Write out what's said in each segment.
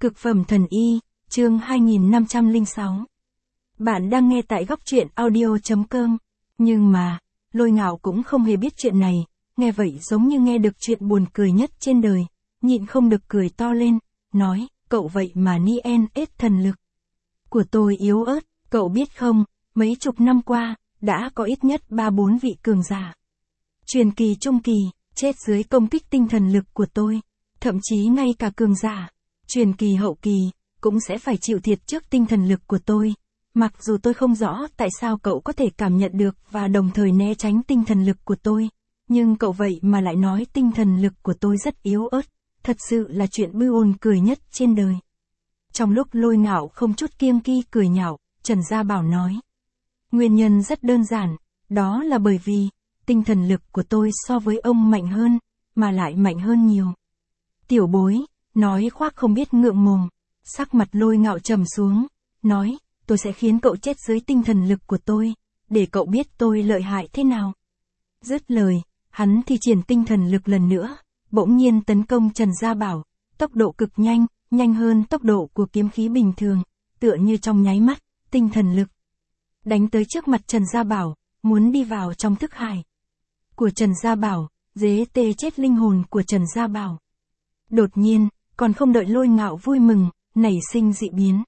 Cực phẩm thần y, chương 2506. Bạn đang nghe tại góc truyện audio.com. Nhưng mà, Lôi Ngạo cũng không hề biết chuyện này, nghe vậy giống như nghe được chuyện buồn cười nhất trên đời, nhịn không được cười to lên, nói, cậu vậy mà nien ết thần lực của tôi yếu ớt, cậu biết không, mấy chục năm qua, đã có ít nhất 3-4 vị cường giả. Truyền kỳ trung kỳ, chết dưới công kích tinh thần lực của tôi, thậm chí ngay cả cường giả, truyền kỳ hậu kỳ, cũng sẽ phải chịu thiệt trước tinh thần lực của tôi. Mặc dù tôi không rõ tại sao cậu có thể cảm nhận được và đồng thời né tránh tinh thần lực của tôi, nhưng cậu vậy mà lại nói tinh thần lực của tôi rất yếu ớt, thật sự là chuyện buồn cười nhất trên đời. Trong lúc Lôi Ngạo không chút kiêng kỵ cười nhạo, Trần Gia Bảo nói. Nguyên nhân rất đơn giản, đó là bởi vì, tinh thần lực của tôi so với ông mạnh hơn, mà lại mạnh hơn nhiều. Tiểu bối, nói khoác không biết ngượng mồm, sắc mặt Lôi Ngạo trầm xuống, nói, tôi sẽ khiến cậu chết dưới tinh thần lực của tôi, để cậu biết tôi lợi hại thế nào. Dứt lời, hắn thi triển tinh thần lực lần nữa, bỗng nhiên tấn công Trần Gia Bảo, tốc độ cực nhanh, nhanh hơn tốc độ của kiếm khí bình thường, tựa như trong nháy mắt, tinh thần lực đánh tới trước mặt Trần Gia Bảo, muốn đi vào trong thức hải của Trần Gia Bảo, dế tê chết linh hồn của Trần Gia Bảo. Đột nhiên, còn không đợi Lôi Ngạo vui mừng, nảy sinh dị biến.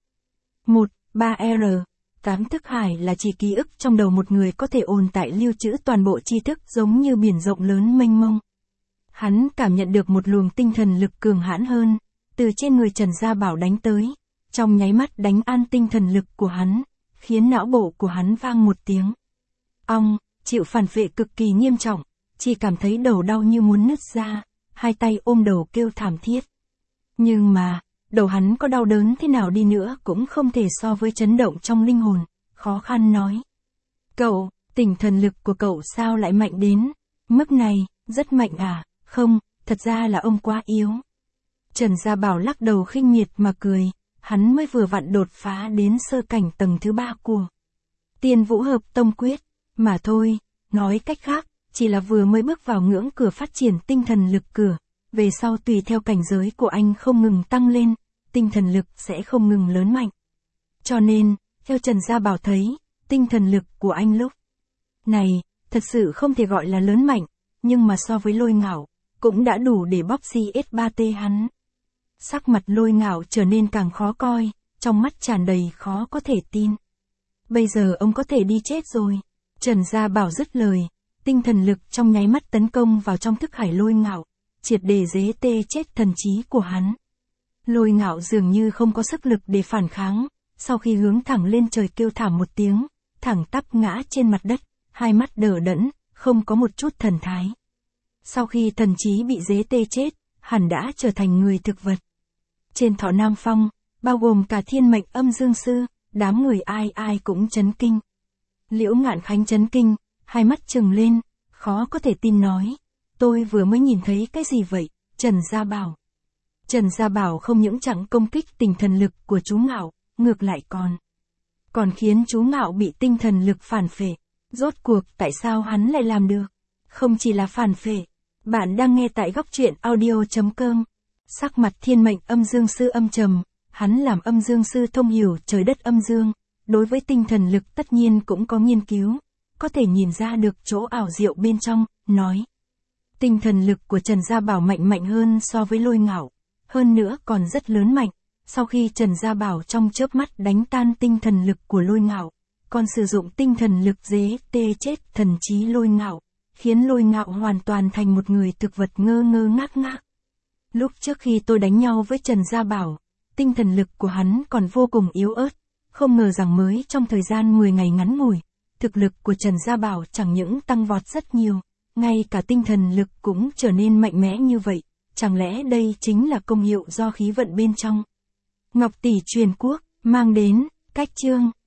1.3R, 8 thức hải là chỉ ký ức trong đầu một người có thể ôn tại lưu trữ toàn bộ tri thức giống như biển rộng lớn mênh mông. Hắn cảm nhận được một luồng tinh thần lực cường hãn hơn, từ trên người Trần Gia Bảo đánh tới, trong nháy mắt đánh an tinh thần lực của hắn, khiến não bộ của hắn vang một tiếng. Ong, chịu phản vệ cực kỳ nghiêm trọng, chỉ cảm thấy đầu đau như muốn nứt ra, hai tay ôm đầu kêu thảm thiết. Nhưng mà, đầu hắn có đau đớn thế nào đi nữa cũng không thể so với chấn động trong linh hồn, khó khăn nói. Cậu, tinh thần lực của cậu sao lại mạnh đến mức này, rất mạnh à, không, thật ra là ông quá yếu. Trần Gia Bảo lắc đầu khinh miệt mà cười, hắn mới vừa vặn đột phá đến sơ cảnh tầng thứ 3 của Tiên Vũ Hợp Tông Quyết, mà thôi, nói cách khác, chỉ là vừa mới bước vào ngưỡng cửa phát triển tinh thần lực cửa, về sau tùy theo cảnh giới của anh không ngừng tăng lên, tinh thần lực sẽ không ngừng lớn mạnh. Cho nên, theo Trần Gia Bảo thấy, tinh thần lực của anh lúc này, thật sự không thể gọi là lớn mạnh, nhưng mà so với Lôi Ngạo, cũng đã đủ để bóp CS3T hắn. Sắc mặt Lôi Ngạo trở nên càng khó coi, trong mắt tràn đầy khó có thể tin. Bây giờ ông có thể đi chết rồi. Trần Gia Bảo dứt lời, tinh thần lực trong nháy mắt tấn công vào trong thức hải Lôi Ngạo, triệt để dế tê chết thần trí của hắn. Lôi Ngạo dường như không có sức lực để phản kháng, sau khi hướng thẳng lên trời kêu thảm một tiếng, thẳng tắp ngã trên mặt đất, hai mắt đờ đẫn, không có một chút thần thái. Sau khi thần trí bị dế tê chết, hẳn đã trở thành người thực vật. Trên Thọ Nam Phong, bao gồm cả Thiên Mệnh Âm Dương Sư, đám người ai ai cũng chấn kinh. Liễu Ngạn Khánh chấn kinh, hai mắt trừng lên, khó có thể tin nói, tôi vừa mới nhìn thấy cái gì vậy, Trần Gia Bảo. Trần Gia Bảo không những chẳng công kích tinh thần lực của chú Ngạo, ngược lại còn khiến chú Ngạo bị tinh thần lực phản phệ. Rốt cuộc tại sao hắn lại làm được? Không chỉ là phản phệ. Bạn đang nghe tại góc truyện audio.com. Sắc mặt Thiên Mệnh Âm Dương Sư âm trầm, hắn làm Âm Dương Sư thông hiểu trời đất âm dương, đối với tinh thần lực tất nhiên cũng có nghiên cứu, có thể nhìn ra được chỗ ảo diệu bên trong, nói. Tinh thần lực của Trần Gia Bảo mạnh hơn so với Lôi Ngạo, hơn nữa còn rất lớn mạnh. Sau khi Trần Gia Bảo trong chớp mắt đánh tan tinh thần lực của Lôi Ngạo, còn sử dụng tinh thần lực dế tê chết thần trí Lôi Ngạo, khiến Lôi Ngạo hoàn toàn thành một người thực vật ngơ ngác. Lúc trước khi tôi đánh nhau với Trần Gia Bảo, tinh thần lực của hắn còn vô cùng yếu ớt, không ngờ rằng mới trong thời gian 10 ngày ngắn ngủi, thực lực của Trần Gia Bảo chẳng những tăng vọt rất nhiều, ngay cả tinh thần lực cũng trở nên mạnh mẽ như vậy, chẳng lẽ đây chính là công hiệu do khí vận bên trong Ngọc Tỷ Truyền Quốc mang đến, cách chương